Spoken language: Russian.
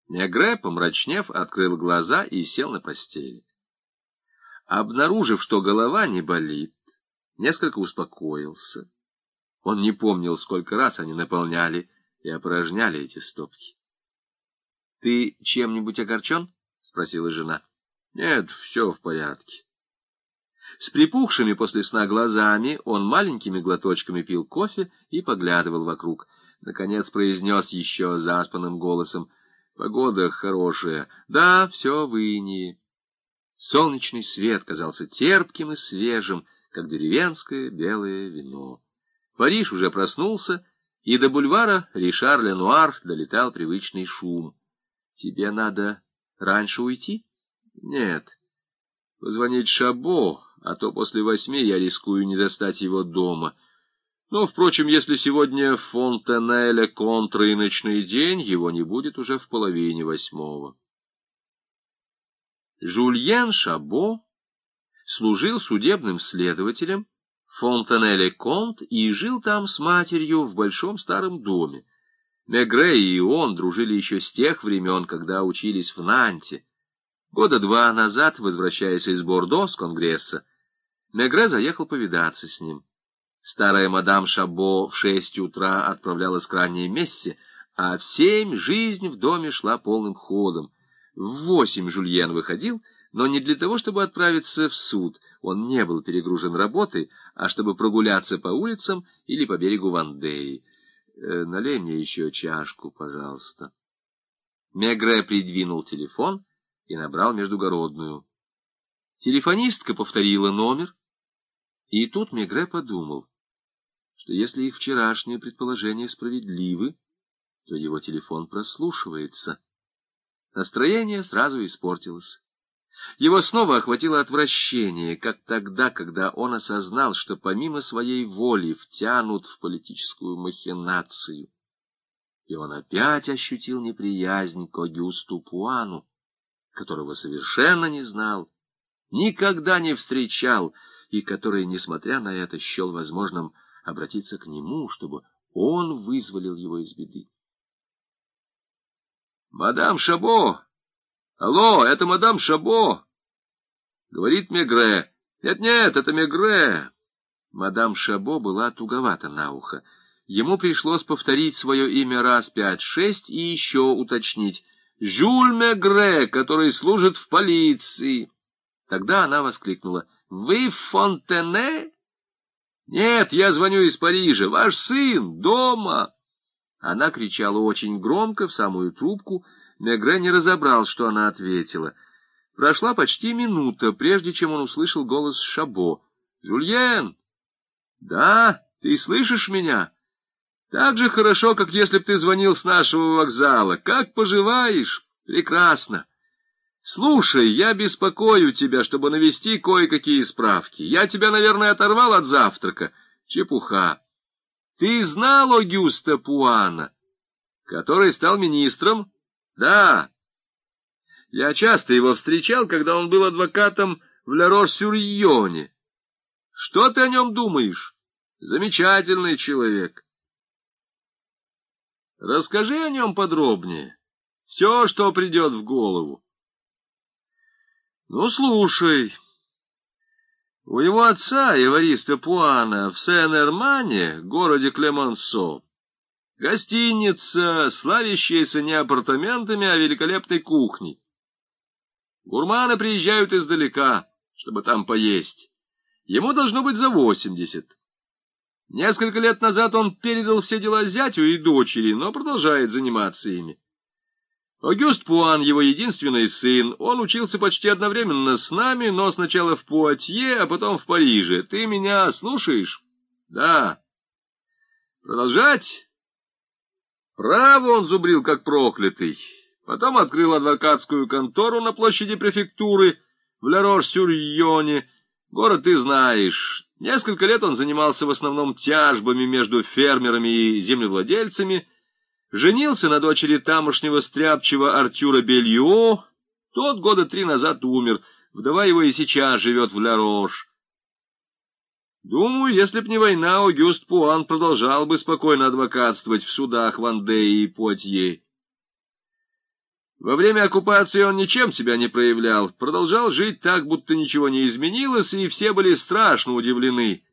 Мегре, помрачнев, открыл глаза и сел на постели. Обнаружив, что голова не болит, несколько успокоился. Он не помнил, сколько раз они наполняли и опорожняли эти стопки. — Ты чем-нибудь огорчен? — спросила жена. — Нет, все в порядке. С припухшими после сна глазами он маленькими глоточками пил кофе и поглядывал вокруг. Наконец произнес еще заспанным голосом: — Погода хорошая. Да, все в инии. Солнечный свет казался терпким и свежим, как деревенское белое вино. Париж уже проснулся, и до бульвара Ришар-Ленуар долетал привычный шум. — Тебе надо раньше уйти? — Нет. Позвонить Шабо, а то после 8 я рискую не застать его дома. Но, впрочем, если сегодня в Фонтенеле-Конт рыночный день, его не будет уже в 7:30. Жюльен Шабо служил судебным следователем в Фонтенеле-Конт и жил там с матерью в большом старом доме. Мегре и он дружили еще с тех времен, когда учились в Нанте. Года 2 назад, возвращаясь из Бордо с конгресса, Мегре заехал повидаться с ним. Старая мадам Шабо в 6 утра отправлялась к ранней мессе, а в 7 жизнь в доме шла полным ходом. В 8 Жюльен выходил, но не для того, чтобы отправиться в суд. Он не был перегружен работой, а чтобы прогуляться по улицам или по берегу Вандеи. Налей мне еще чашку, пожалуйста. Мегре придвинул телефон и набрал междугородную. Телефонистка повторила номер, и тут Мегре подумал, что если их вчерашние предположения справедливы, то его телефон прослушивается. Настроение сразу испортилось. Его снова охватило отвращение, как тогда, когда он осознал, что помимо своей воли втянут в политическую махинацию. И он опять ощутил неприязнь к Огюсту Пуану, которого совершенно не знал, никогда не встречал, и который, несмотря на это, счел возможным обратиться к нему, чтобы он вызволил его из беды. — Мадам Шабо! Алло, это мадам Шабо! — говорит Мегре. — Нет-нет, это Мегре. Мадам Шабо была туговата на ухо. Ему пришлось повторить свое имя раз 5-6 и еще уточнить: «Жюль Мегре, который служит в полиции». Тогда она воскликнула: «Вы в Фонтене?» «Нет, я звоню из Парижа. Ваш сын дома!» Она кричала очень громко, в самую трубку. Мегре не разобрал, что она ответила. Прошла почти минута, прежде чем он услышал голос Шабо. «Жюльен!» «Да, ты слышишь меня? Так же хорошо, как если б ты звонил с нашего вокзала. Как поживаешь? Прекрасно. Слушай, я беспокою тебя, чтобы навести кое-какие справки. Я тебя, наверное, оторвал от завтрака. Чепуха. Ты знал Огюста Пуана, который стал министром? Да. Я часто его встречал, когда он был адвокатом в Ля-Рош-сюр-Йоне. Что ты о нем думаешь? Замечательный человек. Расскажи о нем подробнее. Все, что придет в голову. Ну, слушай. У его отца, Эвариста Пуана, в Сен-Эрмане, городе Клемансо, гостиница, славящаяся не апартаментами, а великолепной кухней. Гурманы приезжают издалека, чтобы там поесть. Ему должно быть за 80. Несколько лет назад он передал все дела зятю и дочери, но продолжает заниматься ими. Огюст Пуан — его единственный сын. Он учился почти одновременно с нами, но сначала в Пуатье, а потом в Париже. Ты меня слушаешь? Да. Продолжать? Право он зубрил, как проклятый. Потом открыл адвокатскую контору на площади префектуры в Ля-Рош-сюр-Йоне. Город ты знаешь. Несколько лет он занимался в основном тяжбами между фермерами и землевладельцами. Женился на дочери тамошнего стряпчего Артюра Бельо. Тот года 3 назад умер. Вдова его и сейчас живет в Ля-Рош. Думаю, если б не война, Огюст Пуан продолжал бы спокойно адвокатствовать в судах Вандеи и Пуатье. Во время оккупации он ничем себя не проявлял, продолжал жить так, будто ничего не изменилось, и все были страшно удивлены,